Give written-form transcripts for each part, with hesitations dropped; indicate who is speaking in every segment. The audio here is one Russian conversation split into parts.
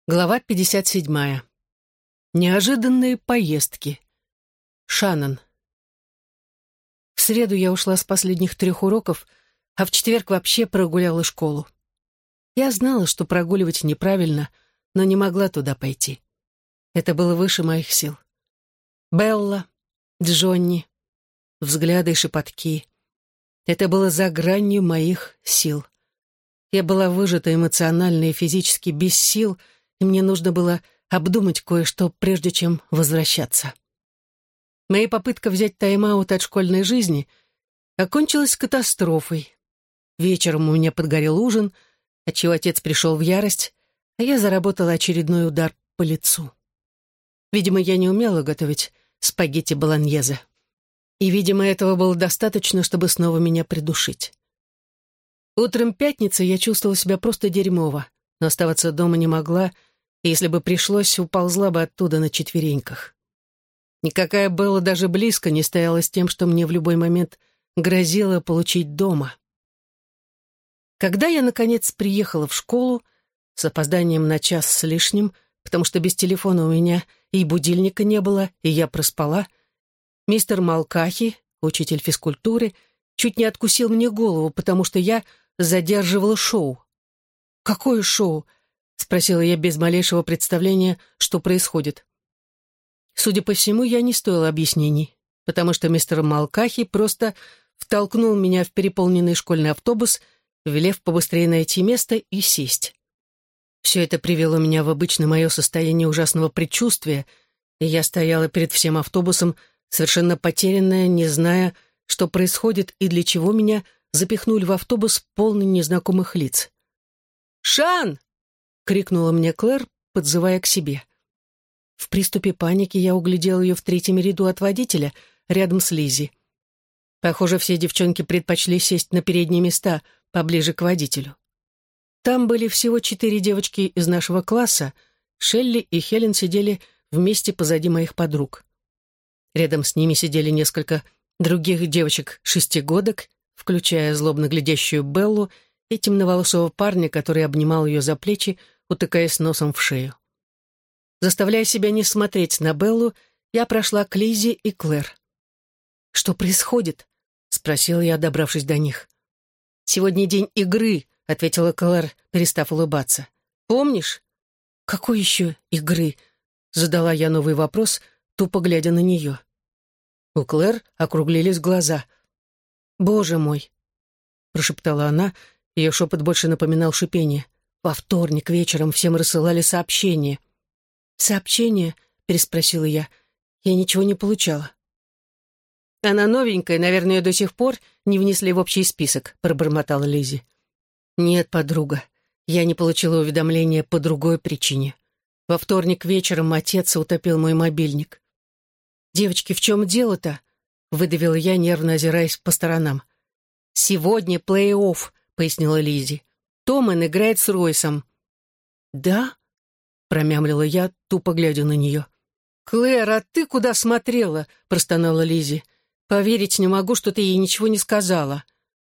Speaker 1: Глава 57. Неожиданные поездки. Шаннон. В среду я ушла с последних 3 уроков, а в четверг вообще прогуляла школу. Я знала, что прогуливать неправильно, но не могла туда пойти. Это было выше моих сил. Белла, Джонни, взгляды и шепотки. Это было за гранью моих сил. Я была выжата эмоционально и физически без сил, и мне нужно было обдумать кое-что, прежде чем возвращаться. Моя попытка взять тайм-аут от школьной жизни окончилась катастрофой. Вечером у меня подгорел ужин, отчего отец пришел в ярость, а я заработала очередной удар по лицу. Видимо, я не умела готовить спагетти болоньезе. И, видимо, этого было достаточно, чтобы снова меня придушить. Утром пятницы я чувствовала себя просто дерьмово, но оставаться дома не могла, и если бы пришлось, уползла бы оттуда на четвереньках. Никакая Белла даже близко не стояла с тем, что мне в любой момент грозило получить дома. Когда я, наконец, приехала в школу, с опозданием на час с лишним, потому что без телефона у меня и будильника не было, и я проспала, мистер Малкахи, учитель физкультуры, чуть не откусил мне голову, потому что я задерживала шоу. «Какое шоу?» — спросила я без малейшего представления, что происходит. Судя по всему, я не стоила объяснений, потому что мистер Малкахи просто втолкнул меня в переполненный школьный автобус, велев побыстрее найти место и сесть. Все это привело меня в обычное мое состояние ужасного предчувствия, и я стояла перед всем автобусом, совершенно потерянная, не зная, что происходит и для чего меня запихнули в автобус, полный незнакомых лиц. «Шан!» — крикнула мне Клэр, подзывая к себе. В приступе паники я углядела ее в 3-м ряду от водителя, рядом с Лиззи. Похоже, все девчонки предпочли сесть на передние места, поближе к водителю. Там были всего 4 девочки из нашего класса. Шелли и Хелен сидели вместе позади моих подруг. Рядом с ними сидели несколько других девочек-шестигодок, включая злобно глядящую Беллу и темноволосого парня, который обнимал ее за плечи, утыкаясь носом в шею. Заставляя себя не смотреть на Беллу, я прошла к Лиззи и Клэр. «Что происходит?» — спросила я, добравшись до них. «Сегодня день игры», — ответила Клэр, перестав улыбаться. «Помнишь?» «Какой еще игры?» — задала я новый вопрос, тупо глядя на нее. У Клэр округлились глаза. «Боже мой!» — прошептала она, ее шепот больше напоминал шипение. «Во вторник вечером всем рассылали сообщения». «Сообщения?» — переспросила я. «Я ничего не получала». «Она новенькая, наверное, ее до сих пор не внесли в общий список», — пробормотала Лиззи. «Нет, подруга, я не получила уведомления по другой причине. Во вторник вечером отец утопил мой мобильник». «Девочки, в чем дело-то?» — выдавила я, нервно озираясь по сторонам. «Сегодня плей-офф», — пояснила Лиззи. «Томэн играет с Ройсом». «Да?» — промямлила я, тупо глядя на нее. «Клэр, а ты куда смотрела?» — простонала Лиззи. «Поверить не могу, что ты ей ничего не сказала».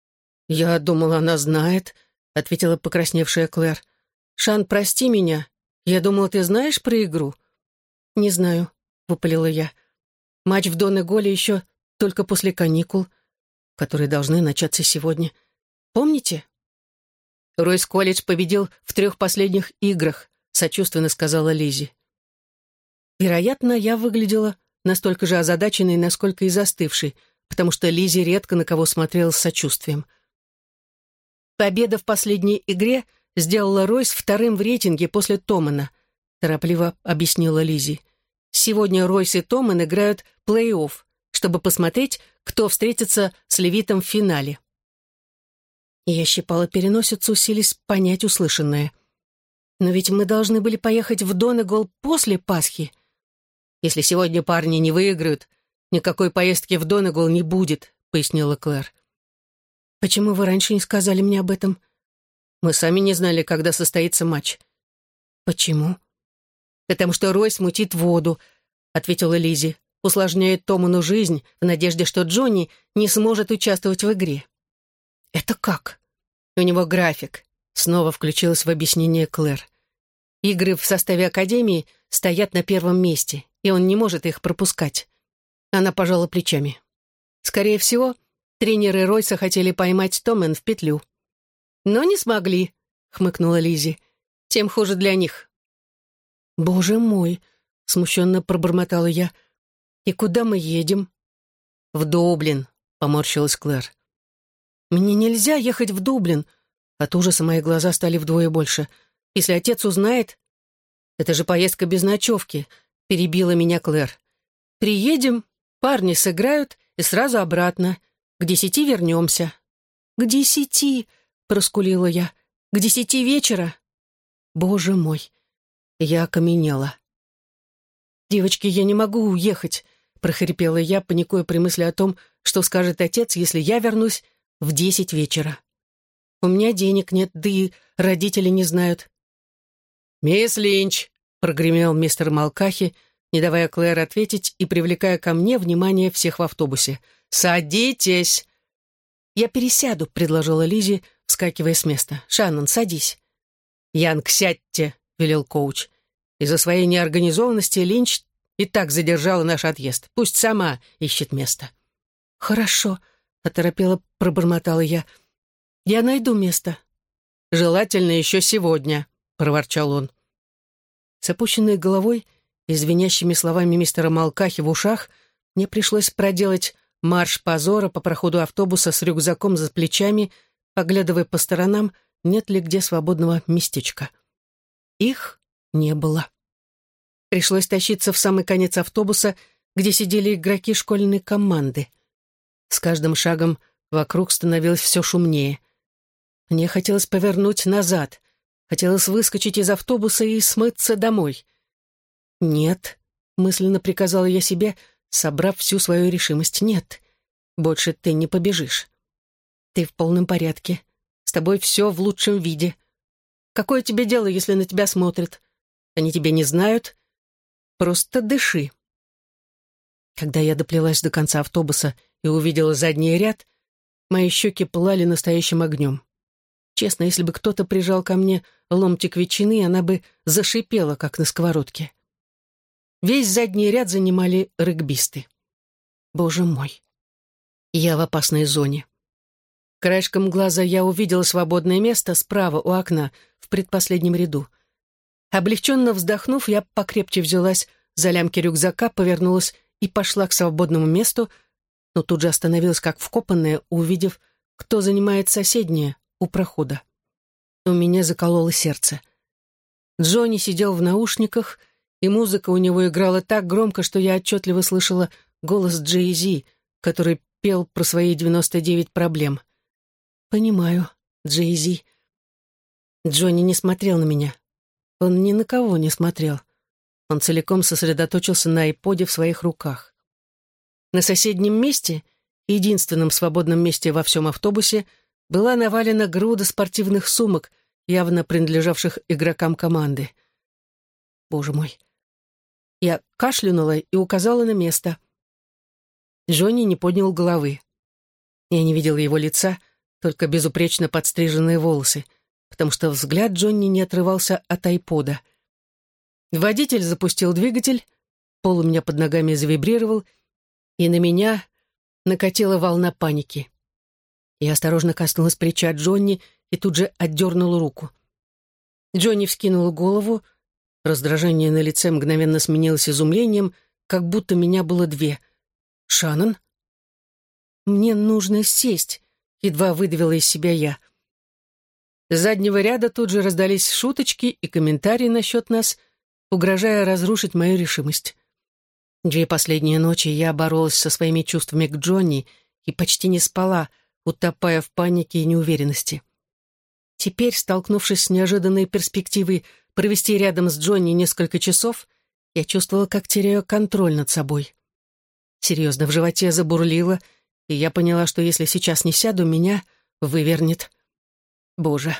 Speaker 1: «Я думала, она знает», — ответила покрасневшая Клэр. «Шан, прости меня. Я думала, ты знаешь про игру?» «Не знаю», — выпалила я. «Матч в Донеголе еще только после каникул, которые должны начаться сегодня. Помните?» «Ройс Колледж победил в 3 последних играх», — сочувственно сказала Лиззи. Вероятно, я выглядела настолько же озадаченной, насколько и застывшей, потому что Лиззи редко на кого смотрела с сочувствием. «Победа в последней игре сделала Ройс 2-м в рейтинге после Томэна», — торопливо объяснила Лиззи. «Сегодня Ройс и Томэн играют плей-офф, чтобы посмотреть, кто встретится с Левитом в финале». Я щипала переносицу, силясь понять услышанное. «Но ведь мы должны были поехать в Донегол после Пасхи. Если сегодня парни не выиграют, никакой поездки в Донегол не будет», — пояснила Клэр. «Почему вы раньше не сказали мне об этом?» «Мы сами не знали, когда состоится матч». «Почему?» «Потому что Ройс мутит воду», — ответила Лиззи. «Усложняет Томану жизнь в надежде, что Джонни не сможет участвовать в игре». «Это как?» «У него график», — снова включилась в объяснение Клэр. Игры в составе академии стоят на первом месте, и он не может их пропускать. Она пожала плечами. Скорее всего, тренеры Ройса хотели поймать Томен в петлю. «Но не смогли», — хмыкнула Лиззи. «Тем хуже для них». «Боже мой!» — смущенно пробормотала я. «И куда мы едем?» «В Дублин», — поморщилась Клэр. «Мне нельзя ехать в Дублин». От ужаса мои глаза стали вдвое больше. «Если отец узнает...» «Это же поездка без ночевки», — перебила меня Клэр. «Приедем, парни сыграют, и сразу обратно. К 10 вернемся». «К 10?» — проскулила я. «К 10 вечера?» «Боже мой!» Я окаменела. «Девочки, я не могу уехать», — прохрипела я, паникуя при мысли о том, что скажет отец, если я вернусь в 10 вечера. «У меня денег нет, да и родители не знают». «Мисс Линч!» — прогремел мистер Малкахи, не давая Клэр ответить и привлекая ко мне внимание всех в автобусе. «Садитесь!» «Я пересяду», — предложила Лиззи, вскакивая с места. «Шаннон, садись». «Янг, сядьте», — велел коуч. «Из-за своей неорганизованности Линч и так задержала наш отъезд. Пусть сама ищет место». «Хорошо», — оторопела пробормотала я. «Я найду место». «Желательно еще сегодня», — проворчал он. С опущенной головой и звенящими словами мистера Малкахи в ушах мне пришлось проделать марш позора по проходу автобуса с рюкзаком за плечами, поглядывая по сторонам, нет ли где свободного местечка. Их не было. Пришлось тащиться в самый конец автобуса, где сидели игроки школьной команды. С каждым шагом вокруг становилось все шумнее. Мне хотелось повернуть назад, хотелось выскочить из автобуса и смыться домой. «Нет», — мысленно приказала я себе, собрав всю свою решимость. «Нет, больше ты не побежишь. Ты в полном порядке. С тобой все в лучшем виде. Какое тебе дело, если на тебя смотрят? Они тебя не знают. Просто дыши». Когда я доплелась до конца автобуса и увидела задний ряд, мои щеки пылали настоящим огнем. Честно, если бы кто-то прижал ко мне ломтик ветчины, она бы зашипела, как на сковородке. Весь задний ряд занимали регбисты. Боже мой, я в опасной зоне. Краешком глаза я увидела свободное место справа у окна, в предпоследнем ряду. Облегченно вздохнув, я покрепче взялась за лямки рюкзака, повернулась и пошла к свободному месту, но тут же остановилась как вкопанная, увидев, кто занимает соседнее, у прохода. У меня закололо сердце. Джонни сидел в наушниках, и музыка у него играла так громко, что я отчетливо слышала голос Джей-Зи, который пел про свои 99 проблем. «Понимаю, Джей-Зи». Джонни не смотрел на меня. Он ни на кого не смотрел. Он целиком сосредоточился на айподе в своих руках. На соседнем месте, единственном свободном месте во всем автобусе, была навалена груда спортивных сумок, явно принадлежавших игрокам команды. Боже мой. Я кашлянула и указала на место. Джонни не поднял головы. Я не видела его лица, только безупречно подстриженные волосы, потому что взгляд Джонни не отрывался от айпода. Водитель запустил двигатель, пол у меня под ногами завибрировал, и на меня накатила волна паники. Я осторожно коснулась плеча Джонни и тут же отдернула руку. Джонни вскинул голову, раздражение на лице мгновенно сменилось изумлением, как будто меня было две. «Шаннон?» «Мне нужно сесть», — едва выдавила из себя я. С заднего ряда тут же раздались шуточки и комментарии насчет нас, угрожая разрушить мою решимость. 2 последние ночи я боролась со своими чувствами к Джонни и почти не спала, утопая в панике и неуверенности. Теперь, столкнувшись с неожиданной перспективой провести рядом с Джонни несколько часов, я чувствовала, как теряю контроль над собой. Серьезно, в животе забурлило, и я поняла, что если сейчас не сяду, меня вывернет. Боже.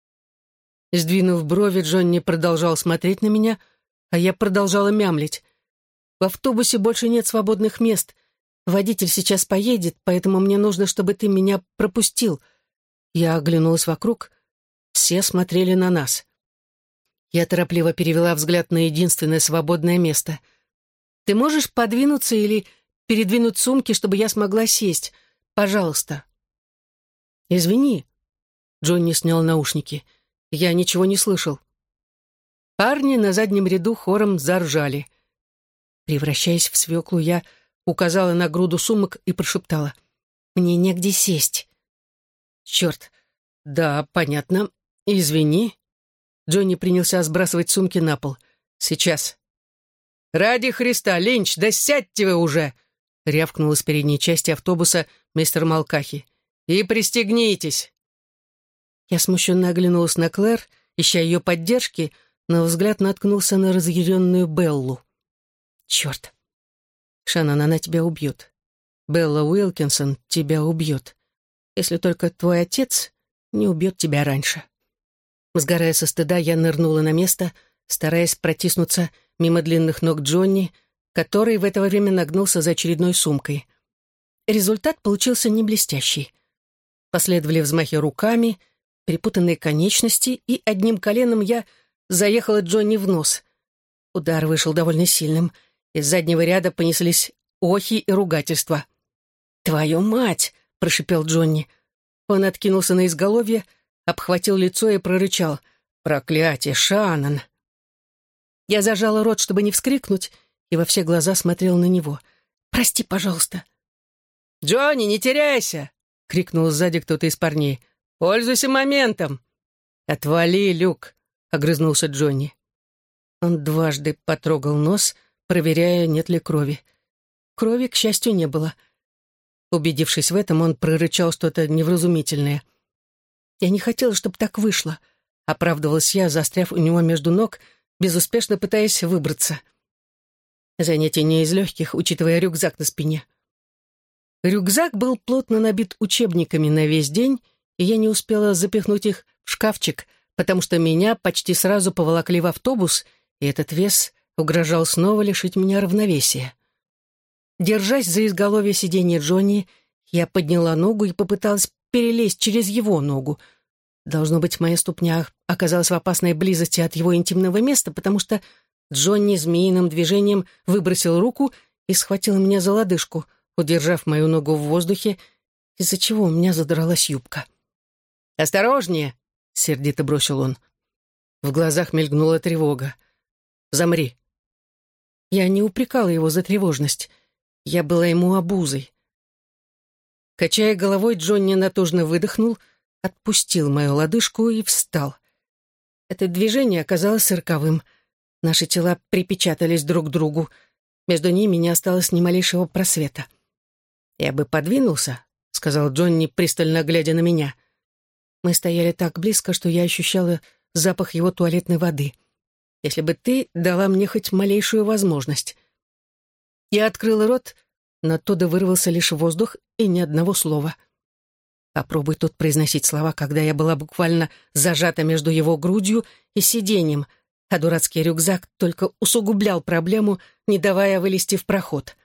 Speaker 1: Сдвинув брови, Джонни продолжал смотреть на меня, а я продолжала мямлить. В автобусе больше нет свободных мест. Водитель сейчас поедет, поэтому мне нужно, чтобы ты меня пропустил. Я оглянулась вокруг. Все смотрели на нас. Я торопливо перевела взгляд на единственное свободное место. «Ты можешь подвинуться или передвинуть сумки, чтобы я смогла сесть? Пожалуйста». «Извини», — Джонни снял наушники. «Я ничего не слышал». Парни на заднем ряду хором заржали. Превращаясь в свеклу, я указала на груду сумок и прошептала: «Мне негде сесть». «Черт, да, понятно. Извини». Джонни принялся сбрасывать сумки на пол. «Сейчас». «Ради Христа, Линч, да сядьте вы уже!» — рявкнул из передней части автобуса мистер Малкахи. «И пристегнитесь!» Я смущенно оглянулась на Клэр, ища ее поддержки, но взгляд наткнулся на разъяренную Беллу. «Черт! Шаннон, она тебя убьет. Белла Уилкинсон тебя убьет. Если только твой отец не убьет тебя раньше». Сгорая со стыда, я нырнула на место, стараясь протиснуться мимо длинных ног Джонни, который в это время нагнулся за очередной сумкой. Результат получился не блестящий. Последовали взмахи руками, перепутанные конечности, и одним коленом я заехала Джонни в нос. Удар вышел довольно сильным. Из заднего ряда понеслись охи и ругательства. «Твою мать!» — прошипел Джонни. Он откинулся на изголовье, обхватил лицо и прорычал: «Проклятие, Шаннон!» Я зажала рот, чтобы не вскрикнуть, и во все глаза смотрела на него. «Прости, пожалуйста». «Джонни, не теряйся!» — крикнул сзади кто-то из парней. «Пользуйся моментом!» «Отвали, Люк!» — огрызнулся Джонни. Он дважды потрогал нос, проверяя, нет ли крови. Крови, к счастью, не было. Убедившись в этом, он прорычал что-то невразумительное. «Я не хотела, чтобы так вышло», — оправдывалась я, застряв у него между ног, безуспешно пытаясь выбраться. Занятие не из легких, учитывая рюкзак на спине. Рюкзак был плотно набит учебниками на весь день, и я не успела запихнуть их в шкафчик, потому что меня почти сразу поволокли в автобус, и этот вес угрожал снова лишить меня равновесия. Держась за изголовье сиденья Джонни, я подняла ногу и попыталась перелезть через его ногу. Должно быть, моя ступня оказалась в опасной близости от его интимного места, потому что Джонни змеиным движением выбросил руку и схватил меня за лодыжку, удержав мою ногу в воздухе, из-за чего у меня задралась юбка. «Осторожнее!» — сердито бросил он. В глазах мелькнула тревога. «Замри!» Я не упрекала его за тревожность. Я была ему обузой. Качая головой, Джонни натужно выдохнул, отпустил мою лодыжку и встал. Это движение оказалось роковым. Наши тела припечатались друг к другу. Между ними не осталось ни малейшего просвета. «Я бы подвинулся», — сказал Джонни, пристально глядя на меня. Мы стояли так близко, что я ощущала запах его туалетной воды. «Если бы ты дала мне хоть малейшую возможность». Я открыла рот, но оттуда вырвался лишь воздух и ни одного слова. Попробуй тут произносить слова, когда я была буквально зажата между его грудью и сиденьем, а дурацкий рюкзак только усугублял проблему, не давая вылезти в проход.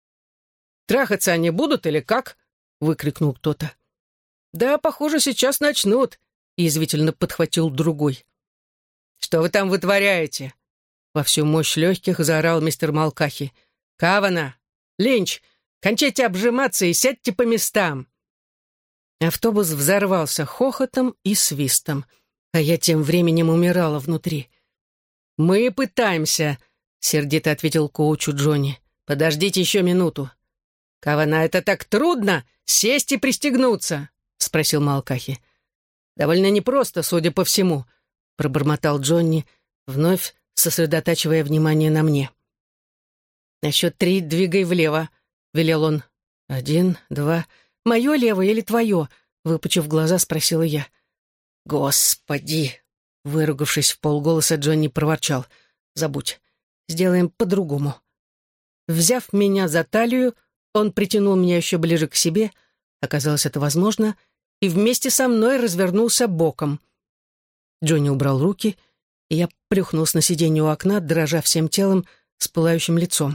Speaker 1: «Трахаться они будут или как?» — выкрикнул кто-то. «Да, похоже, сейчас начнут», — язвительно подхватил другой. «Что вы там вытворяете?» Во всю мощь легких заорал мистер Малкахи. «Кавана! Линч! Кончайте обжиматься и сядьте по местам!» Автобус взорвался хохотом и свистом, а я тем временем умирала внутри. «Мы пытаемся», — сердито ответил коучу Джонни. «Подождите еще минуту». «Кавана, это так трудно, сесть и пристегнуться», — спросил Малкахи. «Довольно непросто, судя по всему», — пробормотал Джонни, вновь сосредотачивая внимание на мне. «На счет 3 двигай влево», — велел он. 1, 2... «Мое левое или твое?» — выпучив глаза, спросила я. «Господи!» — выругавшись вполголоса, Джонни проворчал. «Забудь. Сделаем по-другому». Взяв меня за талию, он притянул меня еще ближе к себе, оказалось, это возможно, и вместе со мной развернулся боком. Джонни убрал руки, и я плюхнулся на сиденье у окна, дрожа всем телом, с пылающим лицом.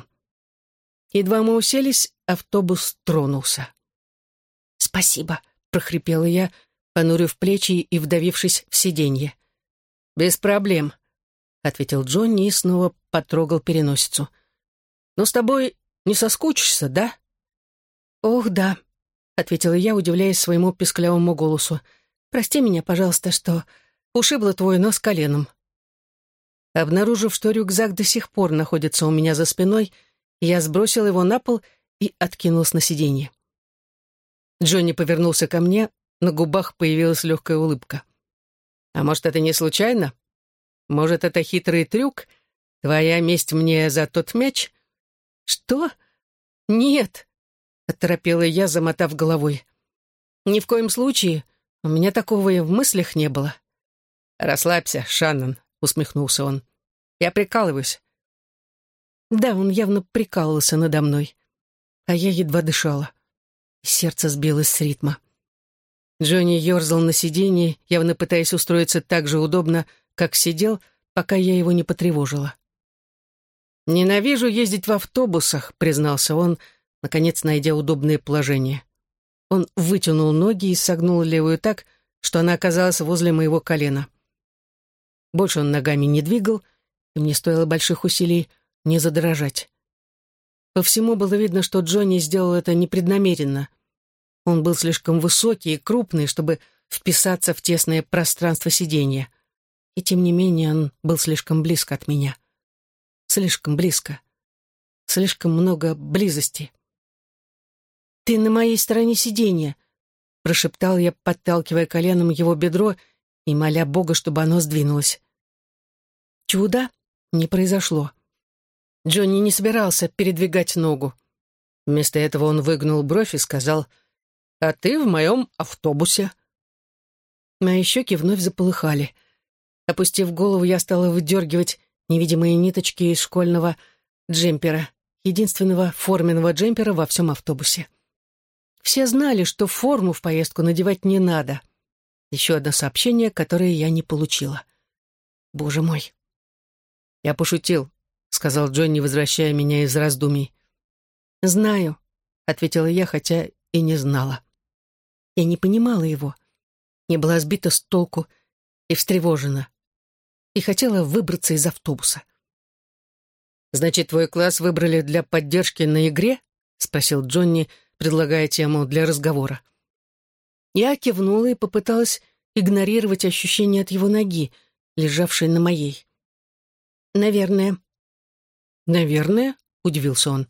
Speaker 1: Едва мы уселись, автобус тронулся. «Спасибо», — прохрипела я, понурив плечи и вдавившись в сиденье. «Без проблем». ответил Джонни и снова потрогал переносицу. «Но с тобой не соскучишься, да?» «Ох, да», — ответила я, удивляясь своему писклявому голосу. «Прости меня, пожалуйста, что ушибла твой нос коленом». Обнаружив, что рюкзак до сих пор находится у меня за спиной, я сбросил его на пол и откинулся на сиденье. Джонни повернулся ко мне, на губах появилась легкая улыбка. «А может, это не случайно? Может, это хитрый трюк? Твоя месть мне за тот мяч?» «Что? Нет!» — оторопела я, замотав головой. «Ни в коем случае. У меня такого и в мыслях не было». «Расслабься, Шаннон», — усмехнулся он. «Я прикалываюсь». Да, он явно прикалывался надо мной. А я едва дышала. Сердце сбилось с ритма. Джонни ерзал на сиденье, явно пытаясь устроиться так же удобно, как сидел, пока я его не потревожила. «Ненавижу ездить в автобусах», — признался он, наконец найдя удобное положение. Он вытянул ноги и согнул левую так, что она оказалась возле моего колена. Больше он ногами не двигал, и мне стоило больших усилий не задрожать. По всему было видно, что Джонни сделал это непреднамеренно. Он был слишком высокий и крупный, чтобы вписаться в тесное пространство сиденья. И тем не менее он был слишком близко от меня. Слишком близко. Слишком много близости. «Ты на моей стороне сиденья», — прошептал я, подталкивая коленом его бедро и моля Бога, чтобы оно сдвинулось. Чуда не произошло. Джонни не собирался передвигать ногу. Вместо этого он выгнул бровь и сказал: «А ты в моем автобусе». Мои щеки вновь заполыхали. Опустив голову, я стала выдергивать невидимые ниточки из школьного джемпера, единственного форменного джемпера во всем автобусе. Все знали, что форму в поездку надевать не надо. Еще одно сообщение, которое я не получила. Боже мой. «Я пошутил», — сказал Джонни, возвращая меня из раздумий. «Знаю», — ответила я, хотя и не знала. Я не понимала его, не была сбита с толку и встревожена, и хотела выбраться из автобуса. «Значит, твой класс выбрали для поддержки на игре?» — спросил Джонни, предлагая тему для разговора. Я кивнула и попыталась игнорировать ощущение от его ноги, лежавшей на моей. «Наверное». «Наверное?» — удивился он.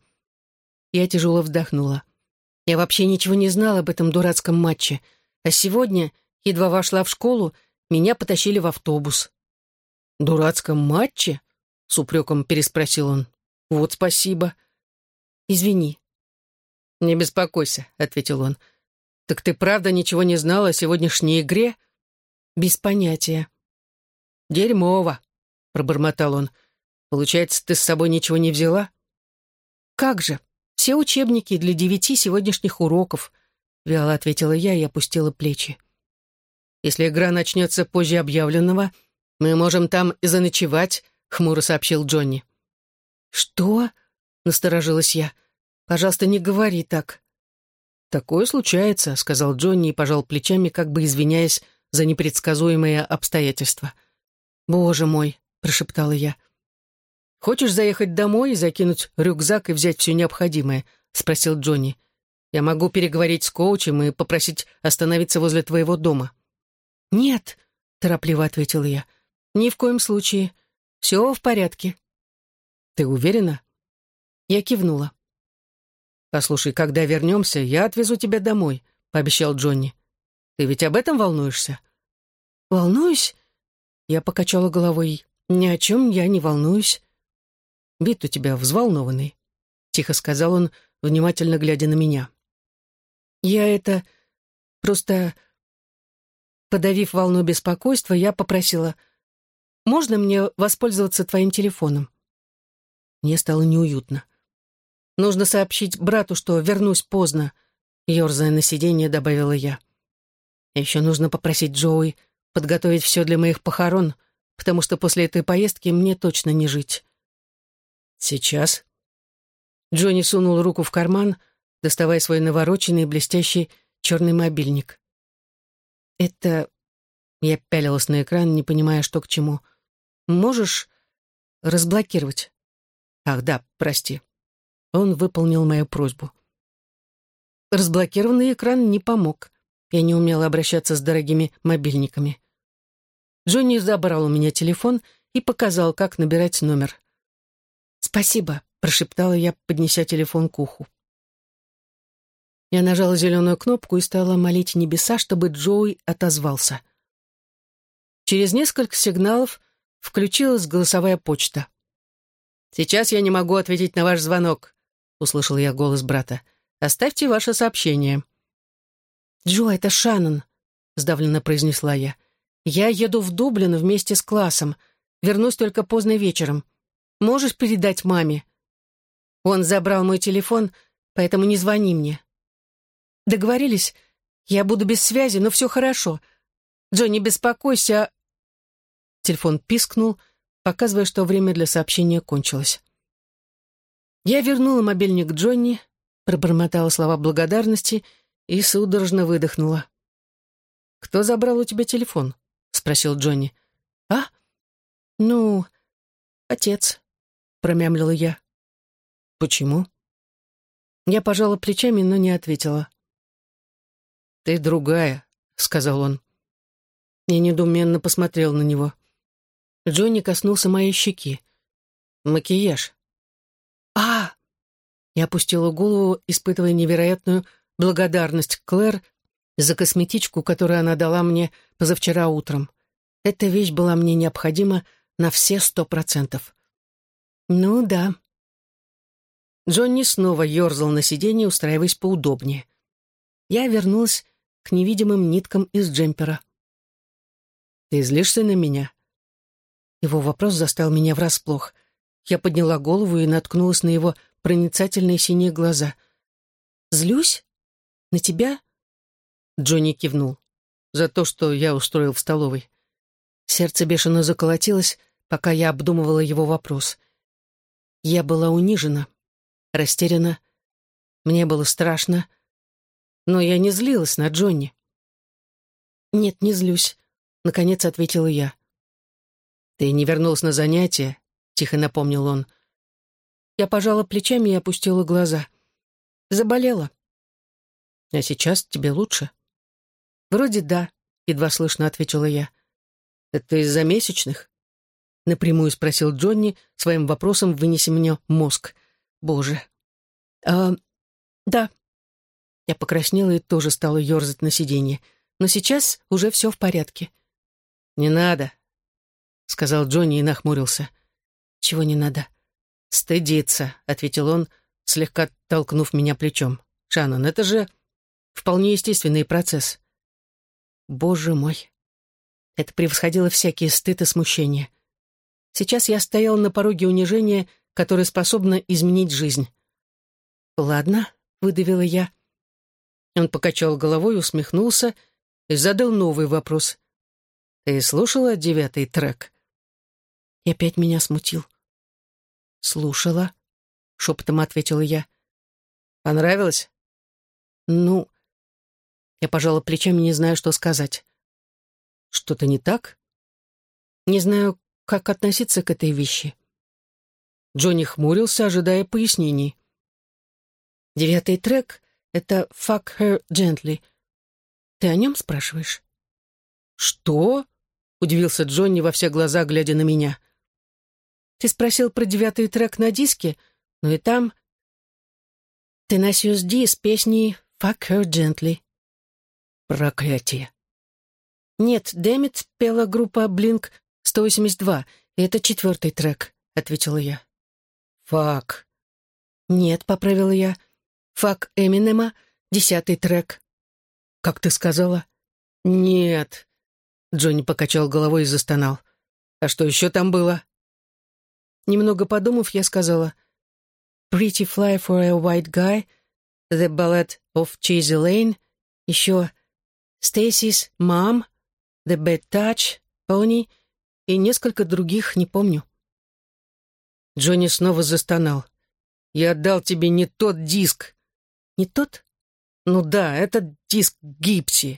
Speaker 1: Я тяжело вздохнула. Я вообще ничего не знала об этом дурацком матче, а сегодня, едва вошла в школу, меня потащили в автобус. «Дурацком матче?» — с упреком переспросил он. «Вот спасибо». «Извини». «Не беспокойся», — ответил он. «Так ты правда ничего не знала о сегодняшней игре?» «Без понятия». «Дерьмово», — пробормотал он. «Получается, ты с собой ничего не взяла?» «Как же? Все учебники для 9 сегодняшних уроков», — вяло ответила я и опустила плечи. «Если игра начнется позже объявленного, мы можем там и заночевать», — хмуро сообщил Джонни. «Что?» — насторожилась я. «Пожалуйста, не говори так». «Такое случается», — сказал Джонни и пожал плечами, как бы извиняясь за непредсказуемые обстоятельства. «Боже мой», — прошептала я. «Хочешь заехать домой и закинуть рюкзак и взять все необходимое?» — спросил Джонни. «Я могу переговорить с коучем и попросить остановиться возле твоего дома». «Нет», — торопливо ответила я. «Ни в коем случае. Все в порядке». «Ты уверена?» Я кивнула. «Послушай, когда вернемся, я отвезу тебя домой», — пообещал Джонни. «Ты ведь об этом волнуешься?» «Волнуюсь?» Я покачала головой. «Ни о чем я не волнуюсь». «Вид у тебя взволнованный», — тихо сказал он, внимательно глядя на меня. «Я это... просто...» Подавив волну беспокойства, я попросила: «Можно мне воспользоваться твоим телефоном?» Мне стало неуютно. «Нужно сообщить брату, что вернусь поздно», — ерзая на сиденье, добавила я. «Еще нужно попросить Джоуи подготовить все для моих похорон, потому что после этой поездки мне точно не жить». «Сейчас». Джонни сунул руку в карман, доставая свой навороченный блестящий черный мобильник. «Это...» — я пялилась на экран, не понимая, что к чему. «Можешь разблокировать. Ах, да, прости. Он выполнил мою просьбу. Разблокированный экран не помог. Я не умела обращаться с дорогими мобильниками. Джонни забрал у меня телефон и показал, как набирать номер. «Спасибо», — прошептала я, поднеся телефон к уху. Я нажала зеленую кнопку и стала молить небеса, чтобы Джоуи отозвался. Через несколько сигналов включилась голосовая почта. «Сейчас я не могу ответить на ваш звонок», — услышал я голос брата. «Оставьте ваше сообщение». «Джо, это Шаннон», — сдавленно произнесла я. «Я еду в Дублин вместе с классом. Вернусь только поздно вечером. Можешь передать маме? Он забрал мой телефон, поэтому не звони мне». «Договорились? Я буду без связи, но все хорошо. Джо, не беспокойся». Телефон пискнул, показывая, что время для сообщения кончилось. Я вернула мобильник Джонни, пробормотала слова благодарности и судорожно выдохнула. «Кто забрал у тебя телефон?» — спросил Джонни. «А? Ну, отец», — промямлила я. «Почему?» Я пожала плечами, но не ответила. «Ты другая», — сказал он. Я недоуменно посмотрел на него. Джонни коснулся моей щеки. «Макияж». «А!» Я опустила голову, испытывая невероятную благодарность Клэр за косметичку, которую она дала мне позавчера утром. Эта вещь была мне необходима на все 100%. «Ну да». Джонни снова ерзал на сиденье, устраиваясь поудобнее. Я вернулась к невидимым ниткам из джемпера. «Ты злишься на меня?» Его вопрос застал меня врасплох. Я подняла голову и наткнулась на его проницательные синие глаза. «Злюсь? На тебя?» Джонни кивнул. «За то, что я устроил в столовой». Сердце бешено заколотилось, пока я обдумывала его вопрос. Я была унижена, растеряна. Мне было страшно, но я не злилась на Джонни. «Нет, не злюсь», — наконец ответила я. «Ты не вернулся на занятия?» — тихо напомнил он. Я пожала плечами и опустила глаза. «Заболела». «А сейчас тебе лучше?» «Вроде да», — едва слышно ответила я. «Это из-за месячных?» — напрямую спросил Джонни, своим вопросом вынеся мне мозг. «Боже». «Да». Я покраснела и тоже стала ерзать на сиденье. «Но сейчас уже все в порядке». «Не надо», — сказал Джонни и нахмурился. «Чего не надо?» «Стыдиться», — ответил он, слегка толкнув меня плечом. «Шаннон, это же вполне естественный процесс». Боже мой. Это превосходило всякие стыд и смущение. Сейчас я стояла на пороге унижения, которое способно изменить жизнь. «Ладно», — выдавила я. Он покачал головой, усмехнулся и задал новый вопрос. «Ты слушала 9-й трек?» И опять меня смутил. «Слушала», — шепотом ответила я. «Понравилось?» «Ну...» Я пожала плечами, не знаю, что сказать. «Что-то не так?» «Не знаю, как относиться к этой вещи». Джонни хмурился, ожидая пояснений. 9-й трек — это «Fuck Her Gently». Ты о нем спрашиваешь? «Что?» — удивился Джонни во все глаза, глядя на меня. «Ты спросил про 9-й трек на диске, но и там Tenacious D с песней «Fuck Her Gently». Проклятие. «Нет, Дэмит пела группа Blink-182, и это 4-й трек», — ответила я. «Фак». «Нет», — поправила я. «Фак Эминема, 10-й трек». «Как ты сказала?» «Нет». Джонни покачал головой и застонал. «А что еще там было?» Немного подумав, я сказала «Pretty Fly for a White Guy», «The Ballad of Cheesy Lane», еще «Stacy's Mom», «The Bad Touch», «Pony» и несколько других, не помню. Джонни снова застонал. «Я отдал тебе не тот диск». «Не тот?» «Ну да, это диск Гипси».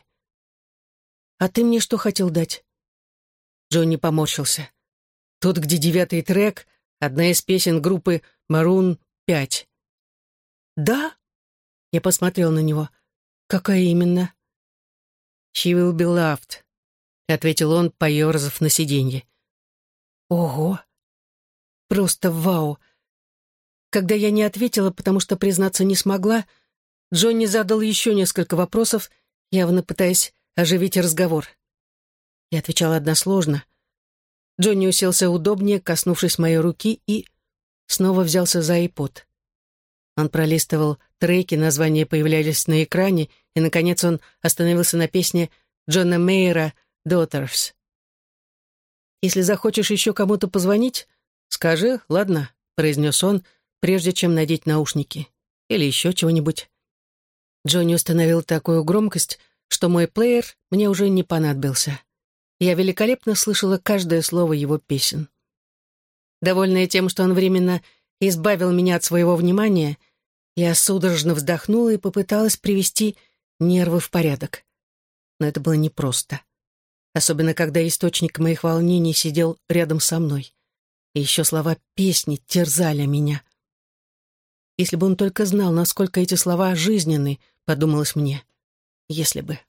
Speaker 1: «А ты мне что хотел дать?» Джонни поморщился. «Тот, где 9-й трек, Одна из песен группы Maroon 5. «Да?» — я посмотрел на него. «Какая именно?» «She will be loved», — ответил он, поерзав на сиденье. «Ого! Просто вау!» Когда я не ответила, потому что признаться не смогла, Джонни задал еще несколько вопросов, явно пытаясь оживить разговор. Я отвечала односложно. Джонни уселся удобнее, коснувшись моей руки, и снова взялся за iPod. Он пролистывал треки, названия появлялись на экране, и, наконец, он остановился на песне Джона Мейера «Daughters». «Если захочешь еще кому-то позвонить, скажи, ладно», — произнес он, прежде чем надеть наушники. «Или еще чего-нибудь». Джонни установил такую громкость, что мой плеер мне уже не понадобился. Я великолепно слышала каждое слово его песен. Довольная тем, что он временно избавил меня от своего внимания, я судорожно вздохнула и попыталась привести нервы в порядок. Но это было непросто. Особенно, когда источник моих волнений сидел рядом со мной. И еще слова песни терзали меня. Если бы он только знал, насколько эти слова жизненны, подумалось мне. Если бы.